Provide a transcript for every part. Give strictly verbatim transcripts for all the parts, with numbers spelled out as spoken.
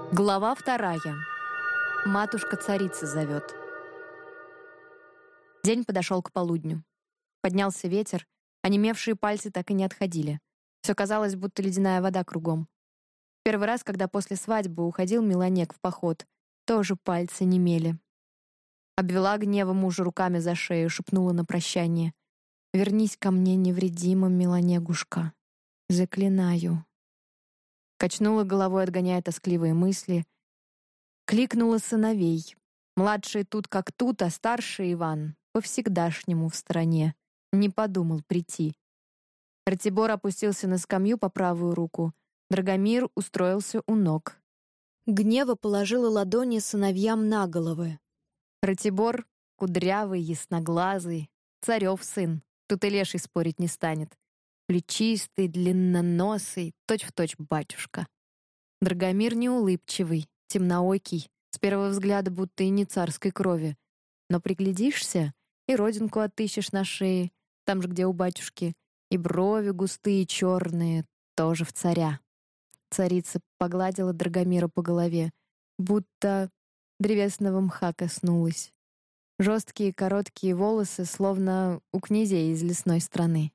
Глава вторая. Матушка-царица зовет. День подошел к полудню. Поднялся ветер, онемевшие пальцы так и не отходили. Все казалось, будто ледяная вода кругом. Первый раз, когда после свадьбы уходил Меланек в поход, тоже пальцы немели. Обвела гнева мужа руками за шею, шепнула на прощание: «Вернись ко мне невредимым, Меланегушка. Заклинаю». Качнула головой, отгоняя тоскливые мысли. Кликнула сыновей. Младший тут как тут, а старший Иван по-всегдашнему в стороне. Не подумал прийти. Ратибор опустился на скамью по правую руку. Драгомир устроился у ног. Гнева положила ладони сыновьям на головы. Ратибор — кудрявый, ясноглазый, царев сын. Тут и леший спорить не станет. Плечистый, длинноносый, точь-в-точь батюшка. Драгомир неулыбчивый, темноокий, с первого взгляда будто и не царской крови. Но приглядишься, и родинку отыщешь на шее, там же, где у батюшки, и брови густые черные, тоже в царя. Царица погладила Драгомира по голове, будто древесного мха коснулась. Жесткие короткие волосы, словно у князей из лесной страны.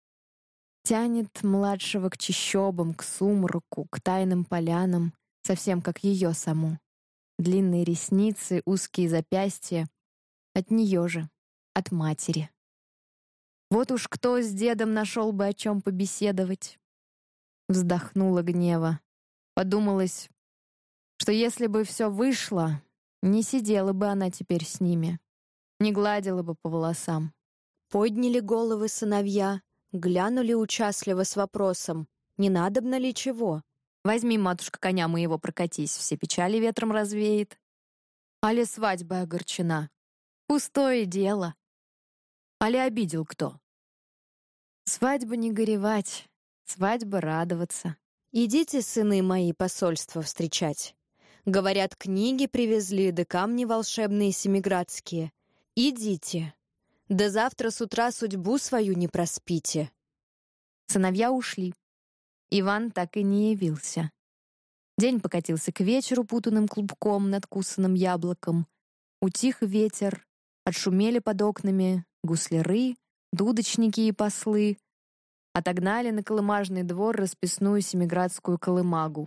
Тянет младшего к чащобам, к сумраку, к тайным полянам, совсем как ее саму. Длинные ресницы, узкие запястья. От нее же, от матери. Вот уж кто с дедом нашел бы о чем побеседовать. Вздохнула гнева. Подумалось, что если бы все вышло, не сидела бы она теперь с ними, не гладила бы по волосам. Подняли головы сыновья, глянули участливо с вопросом: не надобно ли чего? Возьми, матушка, коня моего, прокатись, все печали ветром развеет. Али свадьба огорчена. Пустое дело. Али обидел кто? Свадьба не горевать, свадьба радоваться. Идите, сыны мои, посольство встречать. Говорят, книги привезли, да камни волшебные семиградские. Идите. Да завтра с утра судьбу свою не проспите. Сыновья ушли. Иван так и не явился. День покатился к вечеру путанным клубком, надкусанным яблоком. Утих ветер, отшумели под окнами гусляры, дудочники и послы. Отогнали на колымажный двор расписную семиградскую колымагу.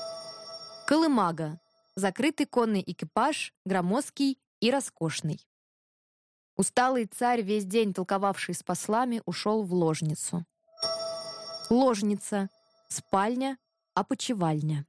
Колымага — закрытый конный экипаж, громоздкий и роскошный. Усталый царь, весь день толковавший с послами, ушел в ложницу. Ложница — спальня, опочивальня.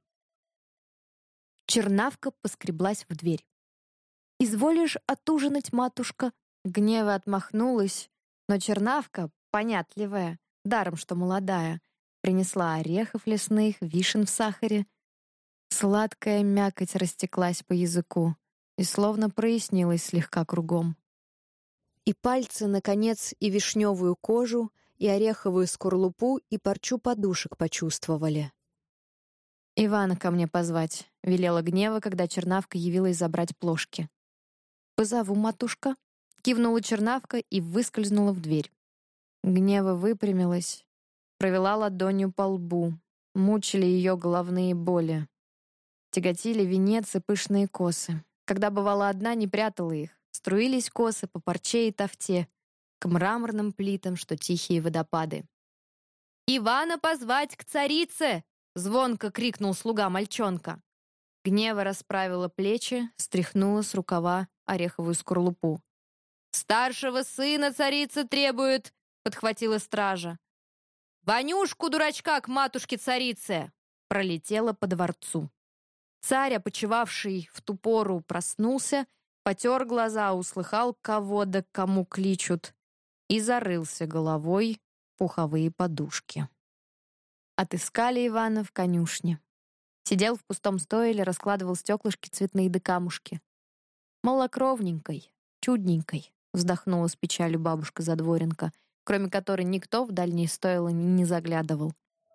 Чернавка поскреблась в дверь. «Изволишь отужинать, матушка?» Гнева отмахнулась, но Чернавка, понятливая, даром что молодая, принесла орехов лесных, вишен в сахаре. Сладкая мякоть растеклась по языку и словно прояснилась слегка кругом. И пальцы, наконец, и вишневую кожу, и ореховую скорлупу, и парчу подушек почувствовали. «Ивана ко мне позвать», — велела Гнева, когда Чернавка явилась забрать плошки. «Позову, матушка», — кивнула Чернавка и выскользнула в дверь. Гнева выпрямилась, провела ладонью по лбу. Мучили ее головные боли. Тяготили венец и пышные косы. Когда бывала одна, не прятала их. Струились косы по парче и тафте, к мраморным плитам, что тихие водопады. «Ивана позвать к царице!» — звонко крикнул слуга-мальчонка. Гнева расправила плечи, стряхнула с рукава ореховую скорлупу. «Старшего сына царица требует!» — подхватила стража. «Ванюшку, дурачка, к матушке-царице!» — пролетела по дворцу. Царь, опочивавший в ту пору, проснулся, потер глаза, услыхал, кого да кому кличут, и зарылся головой в пуховые подушки. Отыскали Ивана в конюшне. Сидел в пустом стойле, раскладывал стеклышки цветные да камушки. «Малокровненькой, чудненькой», — вздохнула с печалью бабушка-задворенка, кроме которой никто в дальние стойла не заглядывал.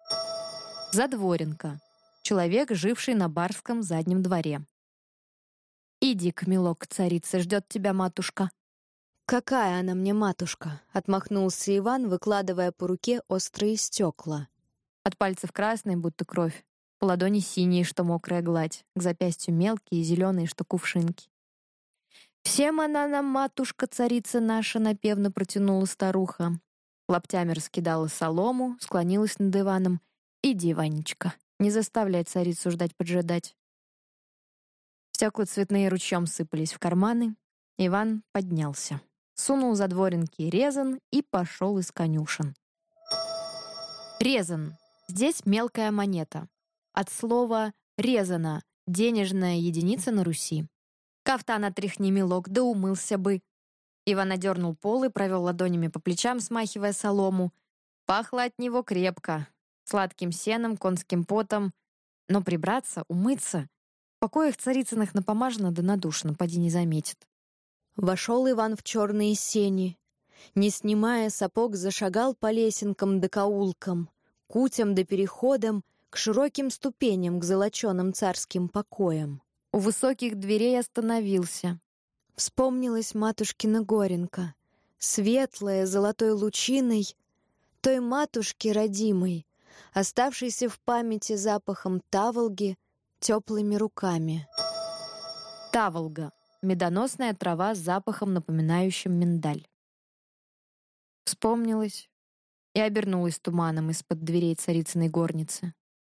Задворенка — человек, живший на барском заднем дворе. «Иди-ка, милок, царица, ждет тебя матушка». «Какая она мне матушка?» — отмахнулся Иван, выкладывая по руке острые стекла. От пальцев красные, будто кровь. ладони синие, что мокрая гладь, к запястью мелкие, зеленые, что кувшинки. «Всем она нам, матушка, царица наша», — напевно протянула старуха. Лоптями раскидала солому, склонилась над Иваном. «Иди, Ванечка, не заставляй царицу ждать-поджидать». Стекла цветные ручьем сыпались в карманы. Иван поднялся, сунул задворенки резан и пошел из конюшен. Резан. Здесь мелкая монета. От слова «резана» — денежная единица на Руси. Кафтан отряхни, милок, да умылся бы. Иван одернул пол и провел ладонями по плечам, смахивая солому. Пахло от него крепко, сладким сеном, конским потом. Но прибраться, умыться... В покоях царицыных напомажено да надушно, поди не заметит. Вошел Иван в черные сени. Не снимая сапог, зашагал по лесенкам да каулкам, кутям да переходам, к широким ступеням, к золоченым царским покоям. У высоких дверей остановился. Вспомнилась матушкина Горенка, светлая, золотой лучиной, той матушки родимой, оставшейся в памяти запахом таволги, теплыми руками. Таволга — медоносная трава с запахом, напоминающим миндаль. Вспомнилась и обернулась туманом из-под дверей царицыной горницы.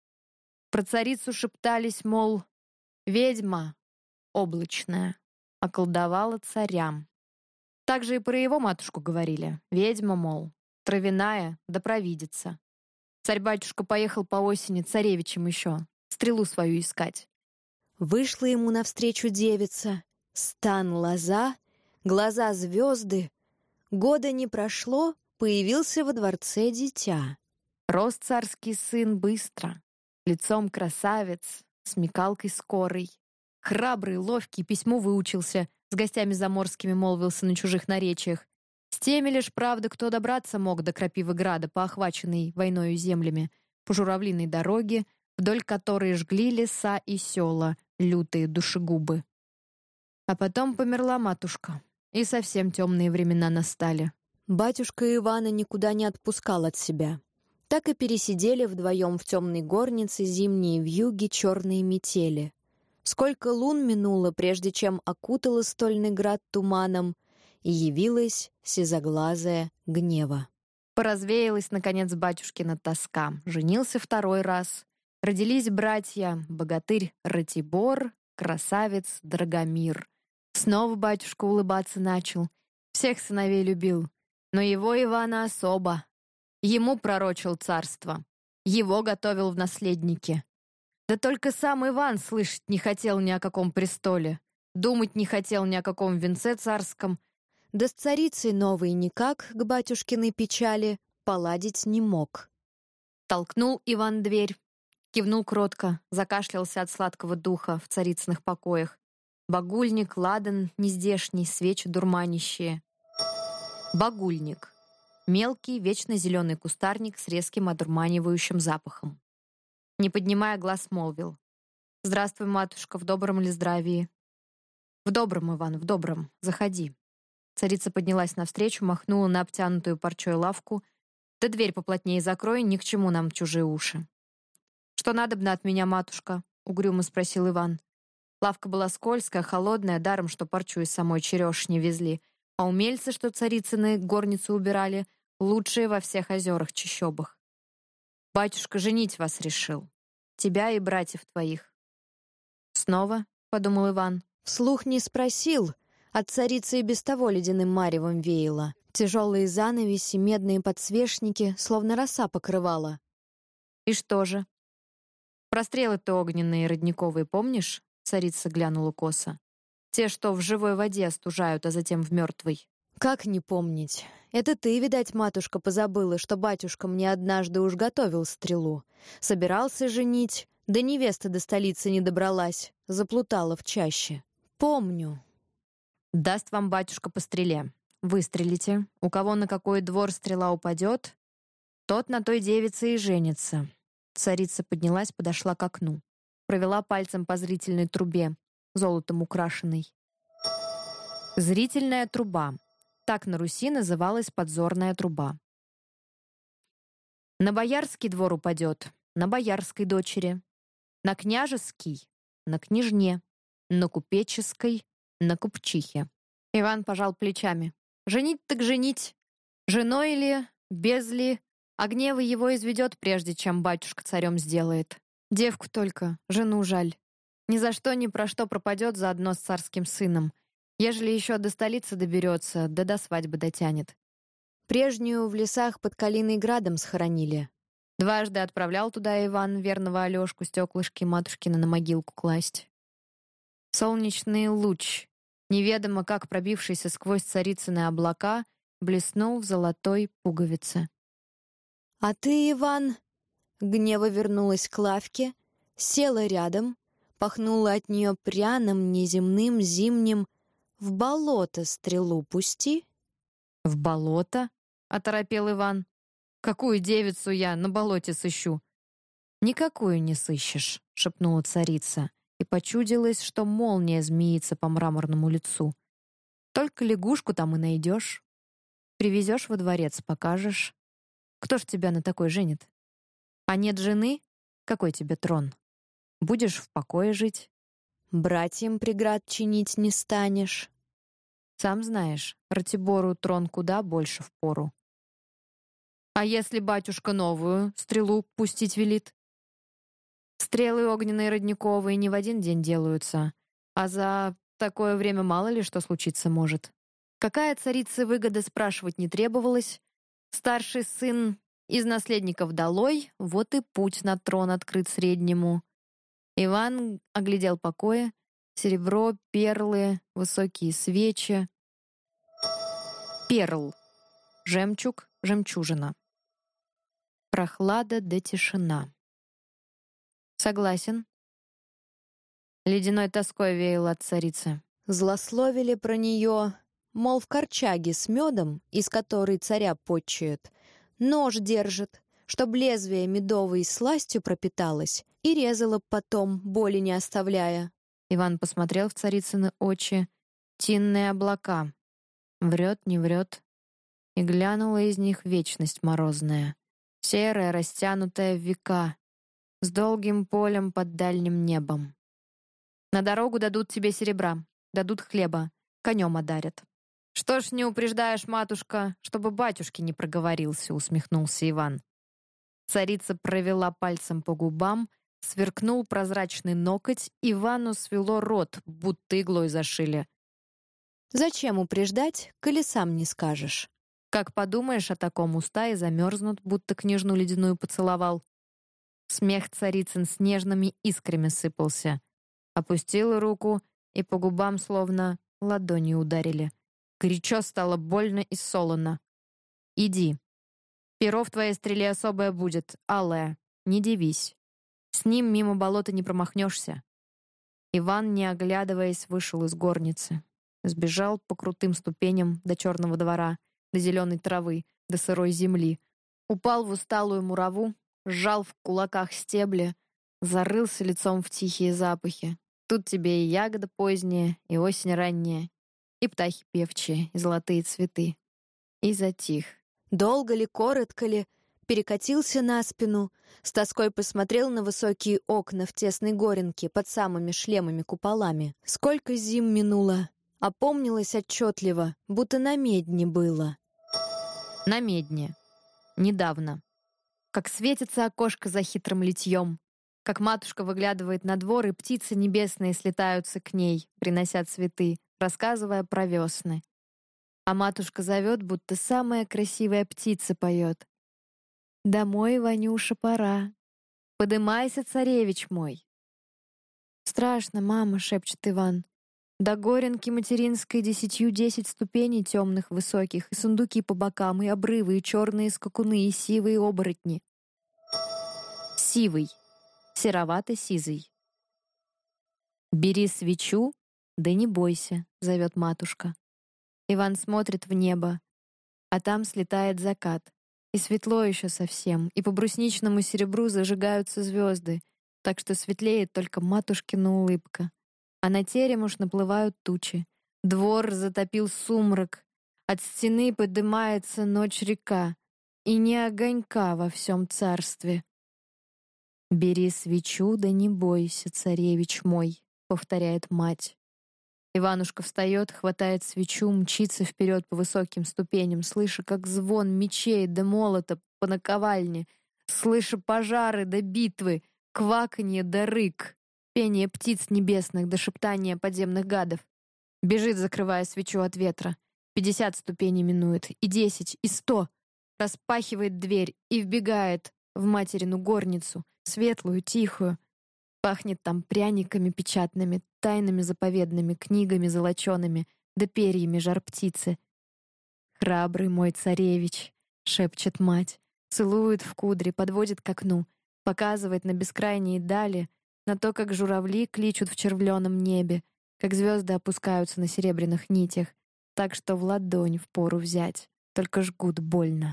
Про царицу шептались, мол, ведьма облачная околдовала царям. Так же и про его матушку говорили. Ведьма, мол, травяная да провидица. Царь-батюшка поехал по осени царевичем еще стрелу свою искать. Вышла ему навстречу девица, стан лоза, глаза звезды. Года не прошло, появился во дворце дитя. Рос царский сын быстро, лицом красавец, смекалкой скорой. Храбрый, ловкий, письму выучился, с гостями заморскими молвился на чужих наречиях. С теми лишь, правда, кто добраться мог до Крапивограда по охваченной войною землями, по журавлиной дороге, вдоль которой жгли леса и села, лютые душегубы. А потом померла матушка, и совсем темные времена настали. Батюшка Ивана никуда не отпускал от себя. Так и пересидели вдвоем в темной горнице зимние вьюги, черные метели. Сколько лун минуло, прежде чем окутала стольный град туманом, и явилась сизоглазая Гнева. Поразвеялась, наконец, батюшкина тоска. Женился второй раз. Родились братья, богатырь Ратибор, красавец Драгомир. Снова батюшка улыбаться начал. Всех сыновей любил, но его Ивана особо. Ему пророчил царство. Его готовил в наследники. Да только сам Иван слышать не хотел ни о каком престоле, думать не хотел ни о каком венце царском. Да с царицей новой никак к батюшкиной печали поладить не мог. Толкнул Иван дверь, кивнул кротко, закашлялся от сладкого духа в царицыных покоях. Багульник, ладан нездешний, свечи дурманящие. Багульник. Мелкий, вечно зеленый кустарник с резким одурманивающим запахом. Не поднимая глаз, молвил: «Здравствуй, матушка, в добром ли здравии?» «В добром, Иван, в добром. Заходи». Царица поднялась навстречу, махнула на обтянутую парчой лавку. «Да дверь поплотнее закрой, ни к чему нам чужие уши». «Что надобно от меня, матушка?» — угрюмо спросил Иван. Лавка была скользкая, холодная, даром, что парчу из самой черешни везли, а умельцы, что царицыны горницу убирали, лучшие во всех озерах чащобах. «Батюшка женить вас решил. Тебя и братьев твоих». «Снова?» — подумал Иван. Вслух не спросил. От царицы и без того ледяным маревом веяло. Тяжелые занавеси, медные подсвечники, словно роса покрывала. «И что же?» «Прострелы-то огненные родниковые, помнишь?» — царица глянула косо. «Те, что в живой воде остужают, а затем в мертвой». «Как не помнить? Это ты, видать, матушка, позабыла, что батюшка мне однажды уж готовил стрелу. Собирался женить, да невеста до столицы не добралась, заплутала в чаще. Помню». «Даст вам батюшка по стреле. Выстрелите. У кого на какой двор стрела упадет, тот на той девице и женится». Царица поднялась, подошла к окну. Провела пальцем по зрительной трубе, золотом украшенной. Зрительная труба. Так на Руси называлась подзорная труба. На боярский двор упадет, на боярской дочери. На княжеский — на княжне, на купеческой — на купчихе. Иван пожал плечами. Женить так женить. Женой ли, без ли, а гнева его изведет, прежде чем батюшка царем сделает. Девку только, жену жаль. Ни за что ни про что пропадет заодно с царским сыном, ежели еще до столицы доберется, да до свадьбы дотянет. Прежнюю в лесах под Калиной градом схоронили. Дважды отправлял туда Иван верного Алёшку стеклышки матушкина на могилку класть. Солнечный луч, неведомо как пробившийся сквозь царицыны облака, блеснул в золотой пуговице. «А ты, Иван...» Гнева вернулась к лавке, села рядом, пахнула от нее пряным, неземным, зимним. «В болото стрелу пусти». «В болото?» — оторопел Иван. «Какую девицу я на болоте сыщу?» «Никакую не сыщешь», — шепнула царица, и почудилось, что молния змеится по мраморному лицу. «Только лягушку там и найдешь. Привезешь во дворец, покажешь. Кто ж тебя на такой женит? А нет жены? Какой тебе трон? Будешь в покое жить. Братьям преград чинить не станешь». Сам знаешь, Ратибору трон куда больше впору. А если батюшка новую стрелу пустить велит? Стрелы огненные родниковые не в один день делаются, а за такое время мало ли что случиться может. Какая царице выгода спрашивать не требовалось. Старший сын из наследников долой, вот и путь на трон открыт среднему. Иван оглядел покои, серебро, перлы, высокие свечи. Перл. Жемчуг, жемчужина. Прохлада да тишина. Согласен. Ледяной тоской веяло от царицы. Злословили про нее, мол, в корчаге с медом, из которой царя почуют, нож держит, чтоб лезвие медовой сластью пропиталось и резало потом, боли не оставляя. Иван посмотрел в царицыны очи. Тинные облака. Врет, не врет. И глянула из них вечность морозная. Серая, растянутая в века. С долгим полем под дальним небом. На дорогу дадут тебе серебра, дадут хлеба, конем одарят. Что ж не упреждаешь, матушка, чтобы батюшке не проговорился, усмехнулся Иван. Царица провела пальцем по губам, сверкнул прозрачный ноготь, Ивану свело рот, будто иглой зашили. Зачем упреждать, коли сам не скажешь? Как подумаешь о таком, уста и замерзнут, будто княжну ледяную поцеловал. Смех царицын с нежными искрами сыпался. Опустила руку, и по губам словно ладонью ударили. Горячо стало, больно и солоно. «Иди. Перо в твоей стреле особое будет, алое. Не дивись. С ним мимо болота не промахнешься». Иван, не оглядываясь, вышел из горницы. Сбежал по крутым ступеням до черного двора, до зеленой травы, до сырой земли. Упал в усталую мураву, сжал в кулаках стебли, зарылся лицом в тихие запахи. Тут тебе и ягода поздняя, и осень ранняя, и птахи певчие, и золотые цветы. И затих. Долго ли, коротко ли, перекатился на спину, с тоской посмотрел на высокие окна в тесной горенке под самыми шлемами-куполами. Сколько зим минуло, опомнилось отчетливо, будто на медне было. На медне. Недавно. Как светится окошко за хитрым литьем, как матушка выглядывает на двор, и птицы небесные слетаются к ней, принося цветы, рассказывая про весны. А матушка зовет, будто самая красивая птица поет. «Домой, Ванюша, пора. Подымайся, царевич мой». «Страшно, мама», — шепчет Иван. «До горенки материнской десятью десять ступеней темных высоких, и сундуки по бокам, и обрывы, и черные скакуны, и сивые оборотни». Сивый. Серовато-сизый. «Бери свечу, да не бойся», — зовет матушка. Иван смотрит в небо, а там слетает закат. И светло еще совсем, и по брусничному серебру зажигаются звезды, так что светлеет только матушкина улыбка. А на терем уж наплывают тучи. Двор затопил сумрак. От стены поднимается ночь-река, и ни огонька во всем царстве. «Бери свечу, да не бойся, царевич мой», — повторяет мать. Иванушка встает, хватает свечу, мчится вперед по высоким ступеням, слыша, как звон мечей да молота по наковальне, слыша пожары да битвы, кваканье да рык, пение птиц небесных да шептание подземных гадов. Бежит, закрывая свечу от ветра. Пятьдесят ступеней минует, и десять, и сто. Распахивает дверь и вбегает в материну горницу, светлую, тихую. Пахнет там пряниками печатными, тайнами заповедными, книгами золочеными, да перьями жар-птицы. «Храбрый мой царевич», — шепчет мать, целует в кудри, подводит к окну, показывает на бескрайние дали, на то, как журавли кличут в червленом небе, как звезды опускаются на серебряных нитях, так что в ладонь впору взять, только жгут больно.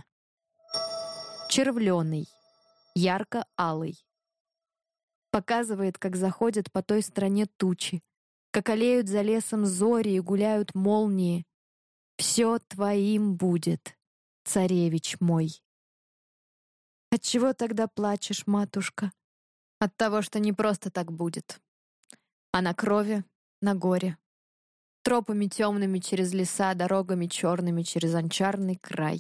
Червленый, ярко-алый. Показывает, как заходят по той стороне тучи, как олеют за лесом зори и гуляют молнии. Все твоим будет, царевич мой. Отчего тогда плачешь, матушка? От того, что не просто так будет, а на крови, на горе. Тропами темными через леса, дорогами черными через анчарный край.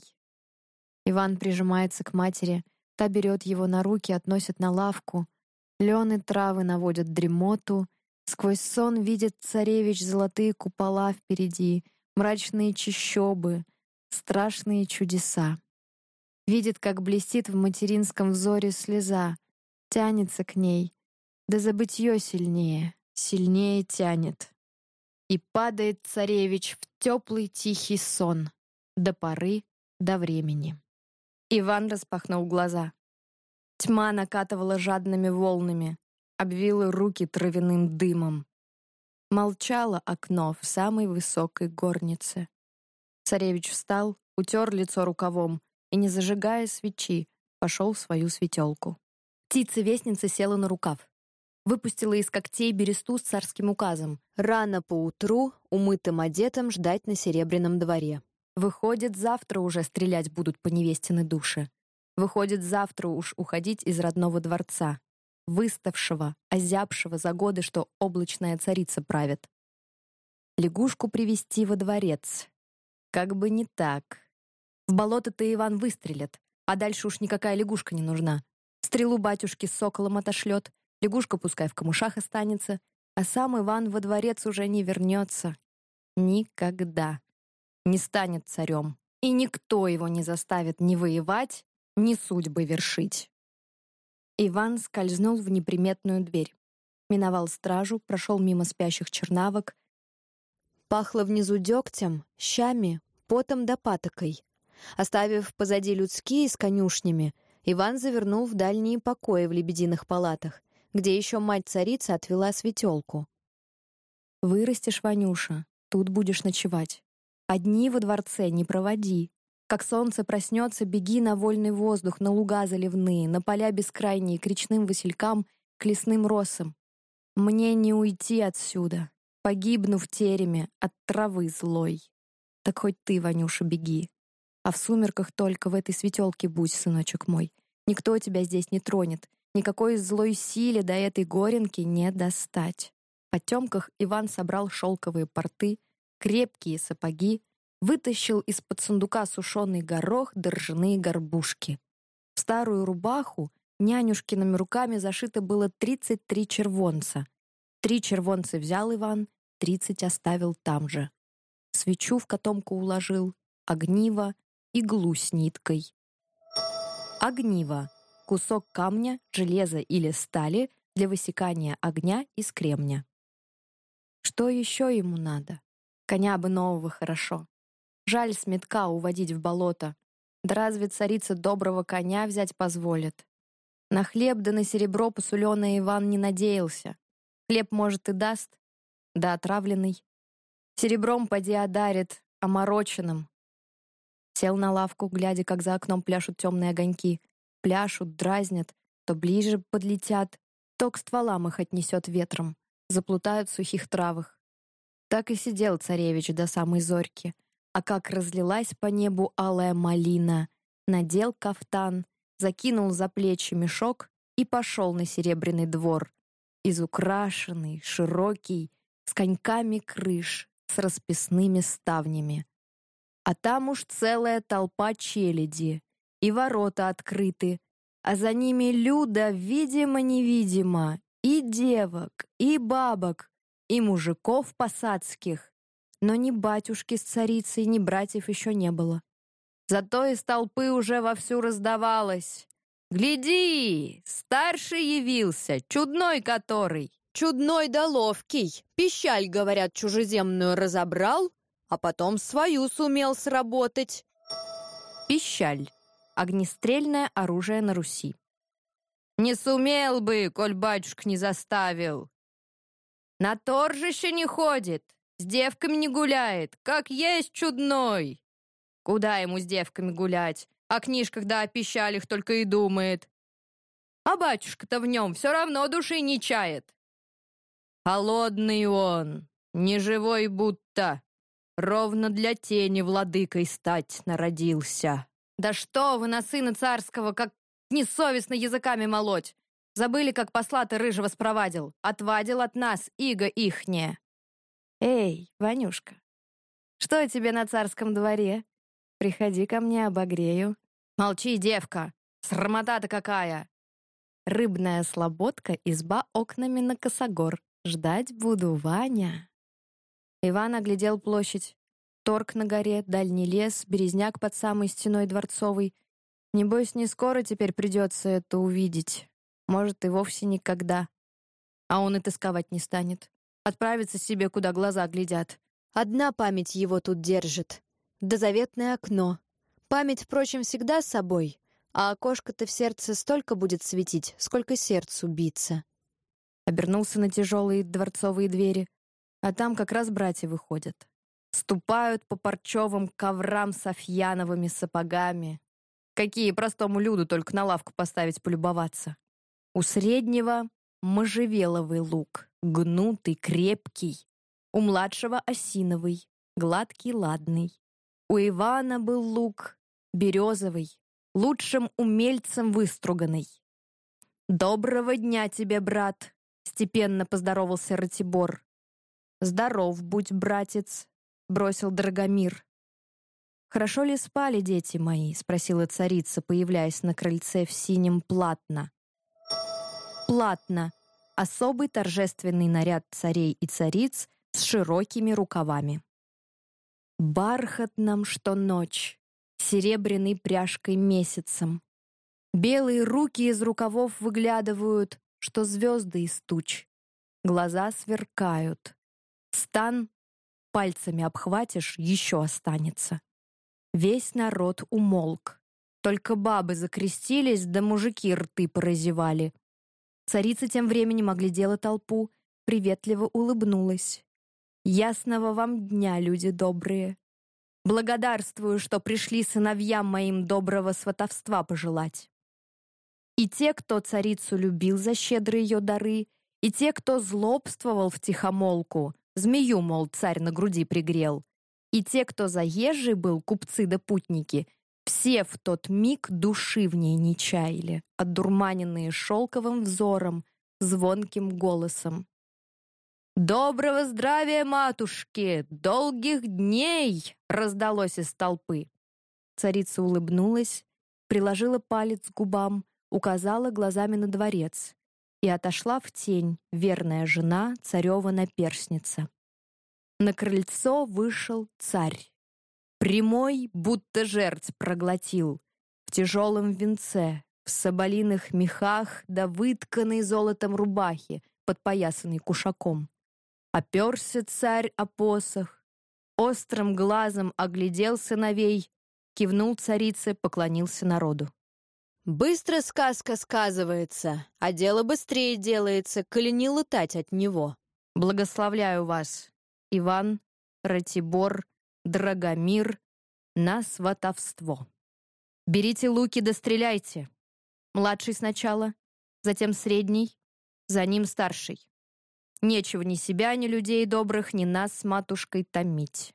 Иван прижимается к матери, та берет его на руки, относит на лавку. Лен и травы наводят дремоту. Сквозь сон видит царевич золотые купола впереди, мрачные чащобы, страшные чудеса. Видит, как блестит в материнском взоре слеза, тянется к ней, да забытье сильнее, сильнее тянет. И падает царевич в теплый тихий сон, до поры, до времени. Иван распахнул глаза. Тьма накатывала жадными волнами, обвила руки травяным дымом. Молчало окно в самой высокой горнице. Царевич встал, утер лицо рукавом и, не зажигая свечи, пошел в свою светелку. Птица-вестница села на рукав. Выпустила из когтей бересту с царским указом. Рано поутру, умытым одетым, ждать на серебряном дворе. Выходит, завтра уже стрелять будут по невестиной душе. Выходит, завтра уж уходить из родного дворца, выставшего, озябшего за годы, что облачная царица правит. Лягушку привести во дворец. Как бы не так. В болото-то Иван выстрелит, а дальше уж никакая лягушка не нужна. Стрелу батюшки с соколом отошлет, лягушка пускай в камышах останется, а сам Иван во дворец уже не вернется. Никогда. Не станет царем. И никто его не заставит ни воевать, ни судьбы вершить. Иван скользнул в неприметную дверь. Миновал стражу, прошел мимо спящих чернавок. Пахло внизу дегтем, щами, потом да патокой. Оставив позади людские с конюшнями, Иван завернул в дальние покои в лебединых палатах, где еще мать-царица отвела светелку. «Вырастешь, Ванюша, тут будешь ночевать. Одни во дворце не проводи. Как солнце проснется, беги на вольный воздух, на луга заливные, на поля бескрайние, к речным василькам, к лесным росам. Мне не уйти отсюда, погибну в тереме от травы злой. Так хоть ты, Ванюша, беги. А в сумерках только в этой светелке будь, сыночек мой. Никто тебя здесь не тронет, никакой злой силе до этой горенки не достать». В потемках Иван собрал шелковые порты, крепкие сапоги, вытащил из-под сундука сушеный горох да ржаные горбушки. В старую рубаху нянюшкиными руками зашито было тридцать три червонца. Три червонца взял Иван, тридцать оставил там же. Свечу в котомку уложил, огниво, иглу с ниткой. Огниво — кусок камня, железа или стали для высекания огня из кремня. Что еще ему надо? Коня бы нового хорошо. Жаль с метка уводить в болото. Да разве царица доброго коня взять позволит? На хлеб да на серебро посуленное Иван не надеялся. Хлеб, может, и даст, да отравленный. Серебром поди одарит, омороченным. Сел на лавку, глядя, как за окном пляшут темные огоньки. Пляшут, дразнят, то ближе подлетят, то к стволам их отнесет ветром, заплутают в сухих травах. Так и сидел царевич до самой зорьки. А как разлилась по небу алая малина, надел кафтан, закинул за плечи мешок и пошел на Серебряный двор, изукрашенный, широкий, с коньками крыш, с расписными ставнями. А там уж целая толпа челяди, и ворота открыты, а за ними люда видимо-невидимо, и девок, и бабок, и мужиков посадских, но ни батюшки с царицей, ни братьев еще не было. Зато из толпы уже вовсю раздавалось: «Гляди, старший явился, чудной который!» Чудной да ловкий. Пищаль, говорят, чужеземную разобрал, а потом свою сумел сработать. Пищаль — огнестрельное оружие на Руси. «Не сумел бы, коль батюшка не заставил. На торжище не ходит, с девками не гуляет, как есть чудной. Куда ему с девками гулять? О книжках да о пищалях только и думает. А батюшка-то в нем все равно души не чает. Холодный он, неживой будто, ровно для тени владыкой стать народился. Да что вы на сына царского, как несовестно языками молоть! Забыли, как посла-то рыжего спровадил, отвадил от нас иго ихнее. Эй, Ванюшка, что тебе на царском дворе? Приходи ко мне, обогрею. Молчи, девка, срамота-то какая! Рыбная слободка, изба окнами на косогор. Ждать буду, Ваня. Иван оглядел площадь. Торг на горе, дальний лес, березняк под самой стеной Дворцовой. Небось, не скоро теперь придется это увидеть. Может, и вовсе никогда. А он и тосковать не станет. Отправится себе, куда глаза глядят. Одна память его тут держит. Да заветное окно. Память, впрочем, всегда с собой, а окошко-то в сердце столько будет светить, сколько сердцу биться. Обернулся на тяжелые дворцовые двери, а там как раз братья выходят. Ступают по парчевым коврам с софьяновыми сапогами. Какие простому люду только на лавку поставить полюбоваться. У среднего можжевеловый лук, гнутый, крепкий. У младшего осиновый, гладкий, ладный. У Ивана был лук березовый, лучшим умельцем выструганный. «Доброго дня тебе, брат!» — степенно поздоровался Ратибор. «Здоров будь, братец!» — бросил Драгомир. «Хорошо ли спали дети мои?» — спросила царица, появляясь на крыльце в синем платно. Платно — особый торжественный наряд царей и цариц с широкими рукавами. Бархатном, что ночь, серебряной пряжкой месяцем. Белые руки из рукавов выглядывают, что звезды из туч. Глаза сверкают. Стан пальцами обхватишь, еще останется. Весь народ умолк. Только бабы закрестились, да мужики рты поразевали. Царица тем временем оглядела толпу, приветливо улыбнулась. «Ясного вам дня, люди добрые! Благодарствую, что пришли сыновьям моим доброго сватовства пожелать. И те, кто царицу любил за щедрые ее дары, и те, кто злобствовал втихомолку, змею, мол, царь на груди пригрел, и те, кто заезжий был, купцы да путники, все в тот миг души в ней не чаяли, одурманенные шелковым взором, звонким голосом. «Доброго здравия, матушки! Долгих дней!» — раздалось из толпы. Царица улыбнулась, приложила палец к губам, указала глазами на дворец и отошла в тень, верная жена царева наперсница. На крыльцо вышел царь. Прямой, будто жерть проглотил, в тяжелом венце, в соболиных мехах да вытканной золотом рубахе, подпоясанной кушаком. Оперся царь о посох, острым глазом оглядел сыновей, кивнул царице, поклонился народу. «Быстро сказка сказывается, а дело быстрее делается, коли не летать от него». «Благословляю вас, Иван, Ратибор, Драгомир, на сватовство. Берите луки да стреляйте. Младший сначала, затем средний, за ним старший. Нечего ни себя, ни людей добрых, ни нас с матушкой томить».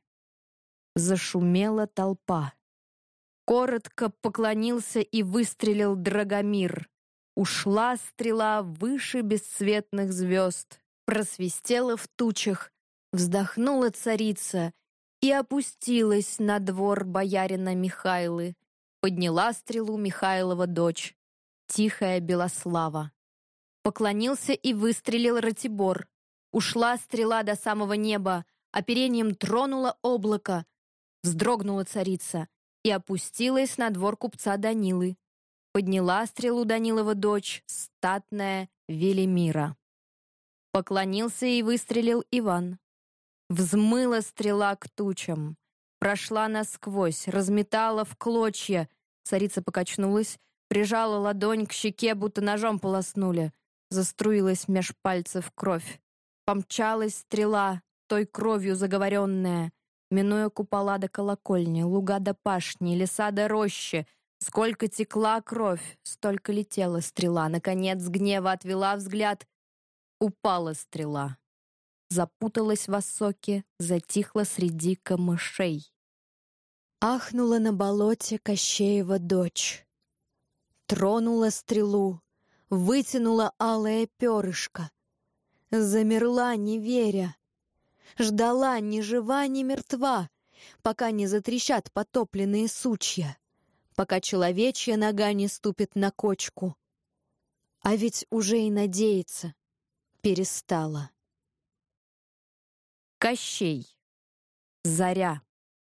Зашумела толпа. Коротко поклонился и выстрелил Драгомир. Ушла стрела выше бесцветных звезд, просвистела в тучах, вздохнула царица и опустилась на двор боярина Михайлы. Подняла стрелу Михайлова дочь, тихая Белослава. Поклонился и выстрелил Ратибор. Ушла стрела до самого неба, оперением тронула облако. Вздрогнула царица и опустилась на двор купца Данилы. Подняла стрелу Данилова дочь, статная Велимира. Поклонился и выстрелил Иван. Взмыла стрела к тучам, прошла насквозь, разметала в клочья. Царица покачнулась, прижала ладонь к щеке, будто ножом полоснули. Заструилась меж пальцев кровь. Помчалась стрела, той кровью заговоренная, минуя купола до колокольни, луга до пашни, леса до рощи. Сколько текла кровь, столько летела стрела. Наконец гнева отвела взгляд. Упала стрела. Запуталась в осоке, затихла среди камышей. Ахнула на болоте Кощеева дочь. Тронула стрелу, вытянула алое перышко. Замерла, не веря. Ждала, ни жива, ни мертва, пока не затрещат потопленные сучья, пока человечья нога не ступит на кочку. А ведь уже и надеяться перестала. Кощей. Заря.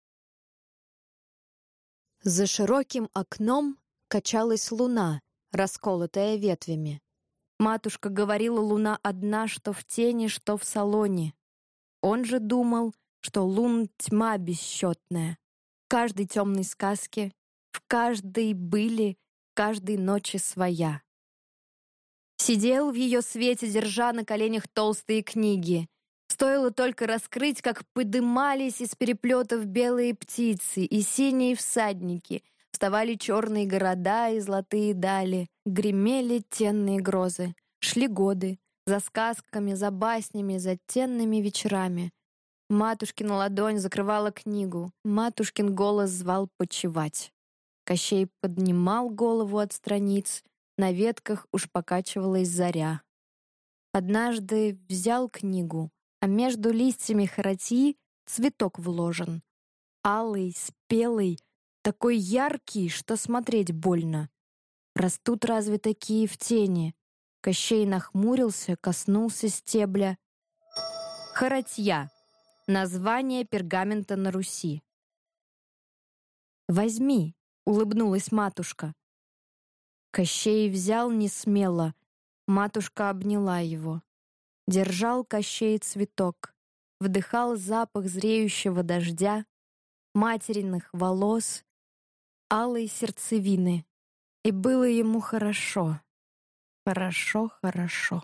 За широким окном качалась луна, расколотая ветвями. Матушка говорила, луна одна, что в тени, что в салоне. Он же думал, что лун тьма бесчетная. В каждой темной сказке, в каждой были, каждой ночи своя. Сидел в ее свете, держа на коленях толстые книги. Стоило только раскрыть, как подымались из переплетов белые птицы и синие всадники, вставали черные города и золотые дали, гремели тенные грозы, шли годы, за сказками, за баснями, за тенными вечерами. Матушкина ладонь закрывала книгу, матушкин голос звал почевать. Кощей поднимал голову от страниц, на ветках уж покачивалась заря. Однажды взял книгу, а между листьями харатьи цветок вложен. Алый, спелый, такой яркий, что смотреть больно. Растут разве такие в тени? Кощей нахмурился, коснулся стебля. Харатья. Название пергамента на Руси. «Возьми», — улыбнулась матушка. Кощей взял несмело. Матушка обняла его. Держал Кощей цветок, вдыхал запах зреющего дождя, материных волос, алой сердцевины. И было ему хорошо, хорошо, хорошо.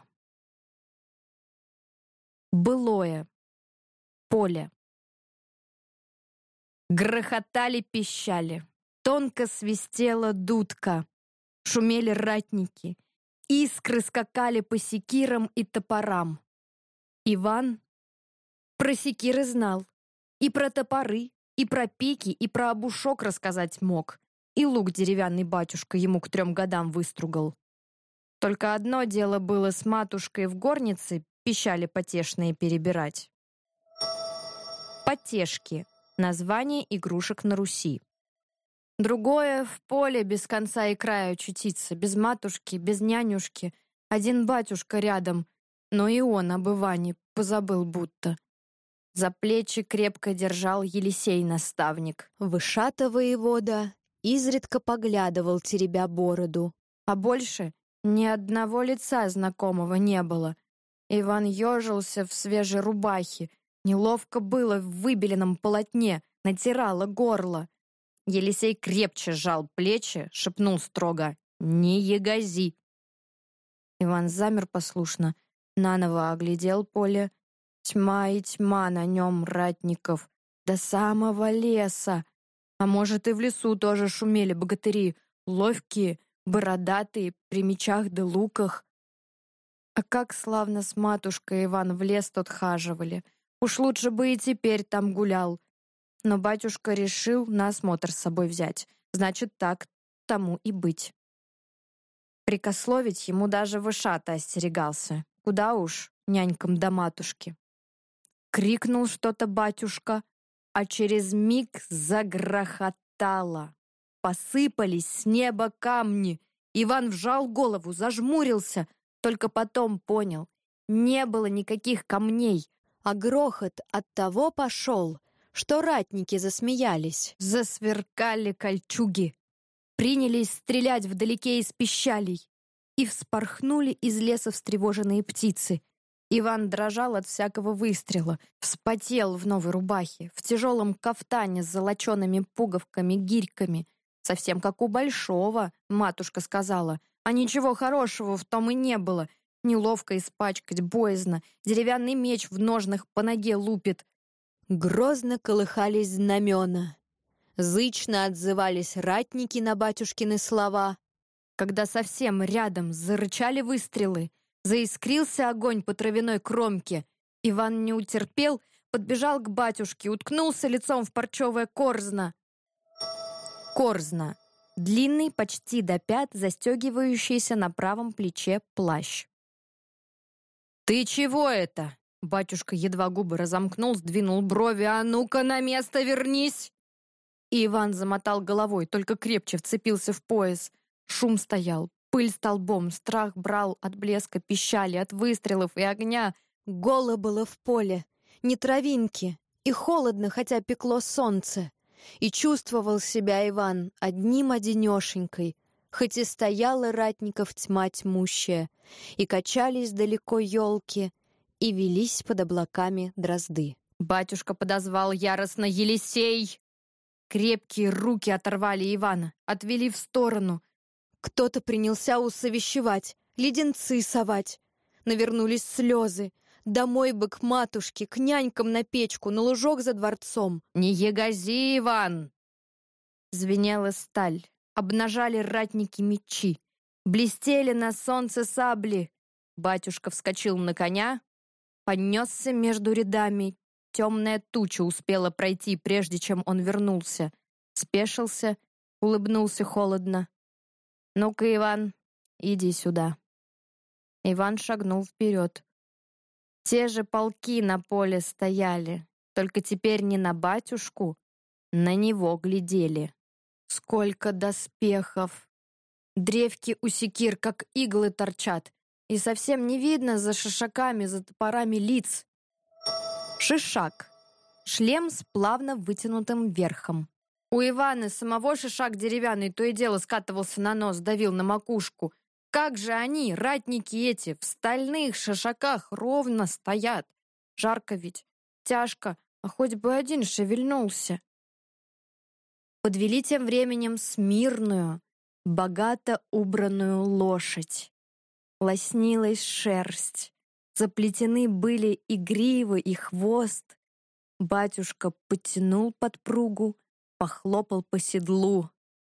Былое. Поле. Грохотали-пищали, тонко свистела дудка, шумели ратники, искры скакали по секирам и топорам. Иван про секиры знал, и про топоры, и про пики, и про обушок рассказать мог, и лук деревянный батюшка ему к трем годам выстругал. Только одно дело было с матушкой в горнице пищали потешные перебирать. Потешки — название игрушек на Руси. Другое — в поле без конца и края очутиться, без матушки, без нянюшки. Один батюшка рядом, но и он об Иване позабыл будто. За плечи крепко держал Елисей-наставник. Вышата воевода изредка поглядывал, теребя бороду. А больше ни одного лица знакомого не было. Иван ежился в свежей рубахе. Неловко было в выбеленном полотне, натирало горло. Елисей крепче сжал плечи, шепнул строго: «Не ягози!» Иван замер послушно, наново оглядел поле. Тьма и тьма на нем ратников, до самого леса. А может, и в лесу тоже шумели богатыри, ловкие, бородатые, при мечах да луках. А как славно с матушкой Иван в лес тот хаживали. Уж лучше бы и теперь там гулял. Но батюшка решил на осмотр с собой взять. Значит, так тому и быть. Прикословить ему даже вышата остерегался. Куда уж нянькам да матушке. Крикнул что-то батюшка, а через миг загрохотало. Посыпались с неба камни. Иван вжал голову, зажмурился, только потом понял. Не было никаких камней, а грохот от того пошел, что ратники засмеялись. Засверкали кольчуги. Принялись стрелять вдалеке из пищалей. И вспорхнули из леса встревоженные птицы. Иван дрожал от всякого выстрела, вспотел в новой рубахе, в тяжелом кафтане с золочеными пуговками-гирьками. Совсем как у Большого, матушка сказала, а ничего хорошего в том и не было. Неловко испачкать, боязно, деревянный меч в ножнах по ноге лупит. Грозно колыхались знамена. Зычно отзывались ратники на батюшкины слова. Когда совсем рядом зарычали выстрелы, заискрился огонь по травяной кромке, Иван не утерпел, подбежал к батюшке, уткнулся лицом в парчевое корзно. Корзно — длинный, почти до пят, застегивающийся на правом плече плащ. «Ты чего это?» Батюшка едва губы разомкнул, сдвинул брови. «А ну-ка на место вернись!» И Иван замотал головой, только крепче вцепился в пояс. Шум стоял, пыль столбом, страх брал от блеска пищали, от выстрелов и огня. Голо было в поле, не травинки, и холодно, хотя пекло солнце. И чувствовал себя Иван одним-одинешенькой, хоть и стояла ратников тьма тьмущая, и качались далеко елки, и велись под облаками дрозды. Батюшка подозвал яростно: «Елисей!» Крепкие руки оторвали Ивана, отвели в сторону. Кто-то принялся усовещевать, леденцы совать. Навернулись слезы. Домой бы к матушке, к нянькам на печку, на лужок за дворцом. «Не ягози, Иван!» Звенела сталь, обнажали ратники мечи, блестели на солнце сабли. Батюшка вскочил на коня, понесся между рядами. Темная туча успела пройти, прежде чем он вернулся. Спешился, улыбнулся холодно. «Ну-ка, Иван, иди сюда». Иван шагнул вперед. Те же полки на поле стояли, только теперь не на батюшку, на него глядели. Сколько доспехов! Древки у секир, как иглы, торчат, и совсем не видно за шишаками, за топорами лиц. Шишак. Шлем с плавно вытянутым верхом. У Ивана самого шишак деревянный то и дело скатывался на нос, давил на макушку. Как же они, ратники эти, в стальных шишаках ровно стоят. Жарко ведь, тяжко, а хоть бы один шевельнулся. Подвели тем временем смирную, богато убранную лошадь. Лоснилась шерсть, заплетены были и гривы, и хвост. Батюшка потянул подпругу, похлопал по седлу.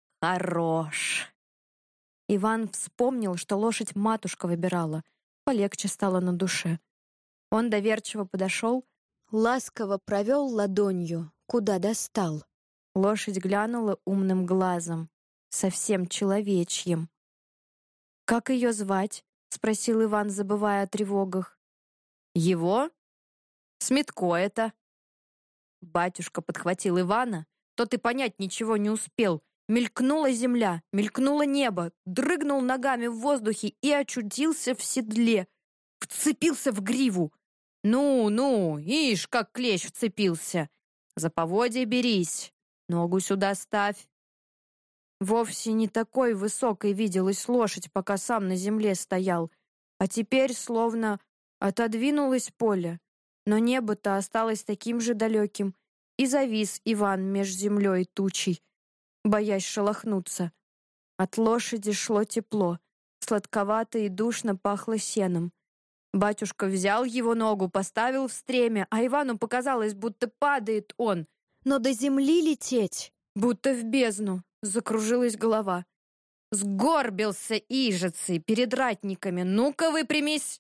Хорош! Иван вспомнил, что лошадь матушка выбирала. Полегче стало на душе. Он доверчиво подошел, ласково провел ладонью, куда достал. Лошадь глянула умным глазом, совсем человечьим. «Как ее звать?» — спросил Иван, забывая о тревогах. «Его? Сметко это». Батюшка подхватил Ивана, тот и понять ничего не успел. Мелькнула земля, мелькнуло небо, дрыгнул ногами в воздухе и очутился в седле. Вцепился в гриву. «Ну, ну, ишь, как клещ вцепился! За поводья берись, ногу сюда ставь». Вовсе не такой высокой виделась лошадь, пока сам на земле стоял, а теперь словно отодвинулось поле, но небо-то осталось таким же далеким, и завис Иван меж землей и тучей, боясь шелохнуться. От лошади шло тепло, сладковато и душно пахло сеном. Батюшка взял его ногу, поставил в стремя, а Ивану показалось, будто падает он. Но до земли лететь, будто в бездну, закружилась голова. Сгорбился Ижицей перед ратниками. «Ну-ка, выпрямись!»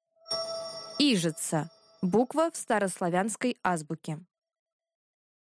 Ижица — буква в старославянской азбуке.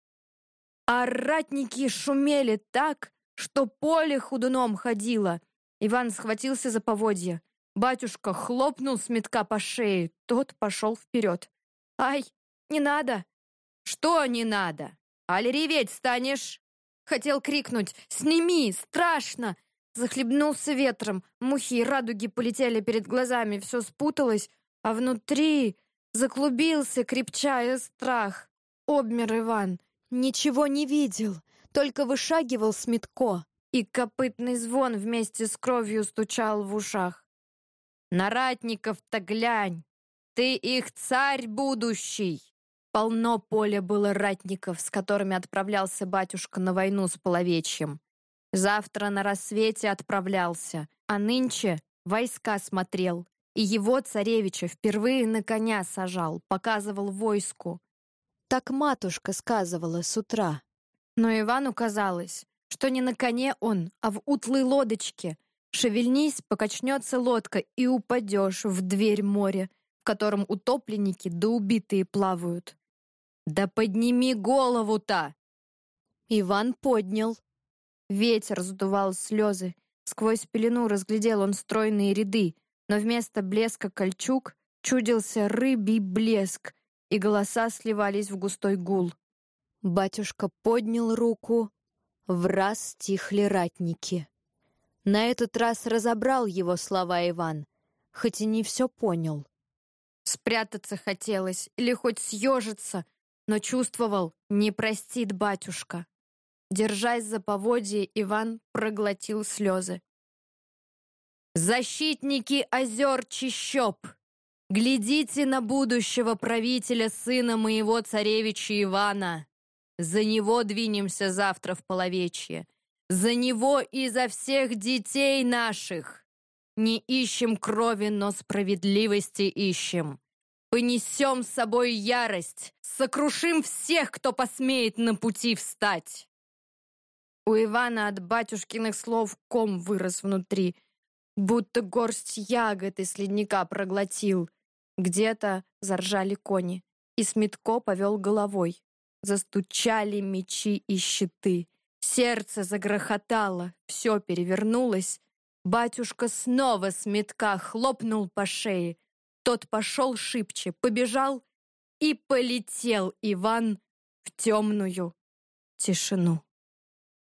А ратники шумели так, что поле ходуном ходило. Иван схватился за поводья. Батюшка хлопнул Сметка по шее, тот пошел вперед. «Ай, не надо!» «Что не надо? Али реветь станешь?» Хотел крикнуть «Сними! Страшно!» Захлебнулся ветром, мухи и радуги полетели перед глазами, все спуталось, а внутри заклубился, крепчая страх. Обмер Иван. Ничего не видел, только вышагивал Сметко. И копытный звон вместе с кровью стучал в ушах. «На ратников-то глянь! Ты их царь будущий!» Полно поля было ратников, с которыми отправлялся батюшка на войну с Половечьем. Завтра на рассвете отправлялся, а нынче войска смотрел. И его, царевича, впервые на коня сажал, показывал войску. Так матушка сказывала с утра. Но Ивану казалось, что не на коне он, а в утлой лодочке. Шевельнись, покачнется лодка, и упадешь в дверь моря, в котором утопленники да убитые плавают. «Да подними голову-то!» Иван поднял. Ветер задувал слезы. Сквозь пелену разглядел он стройные ряды, но вместо блеска кольчуг чудился рыбий блеск, и голоса сливались в густой гул. Батюшка поднял руку. Враз стихли ратники. На этот раз разобрал его слова Иван, хоть и не все понял. Спрятаться хотелось или хоть съежиться, но чувствовал, не простит батюшка. Держась за поводье, Иван проглотил слезы. «Защитники озер Чищоб! Глядите на будущего правителя сына моего царевича Ивана! За него двинемся завтра в Половечье! За него и за всех детей наших! Не ищем крови, но справедливости ищем! Понесем с собой ярость, сокрушим всех, кто посмеет на пути встать!» У Ивана от батюшкиных слов ком вырос внутри, будто горсть ягод из ледника проглотил. Где-то заржали кони, и Сметко повел головой. Застучали мечи и щиты. Сердце загрохотало, все перевернулось. Батюшка снова Сметка хлопнул по шее. Тот пошел шибче, побежал, и полетел Иван в темную тишину.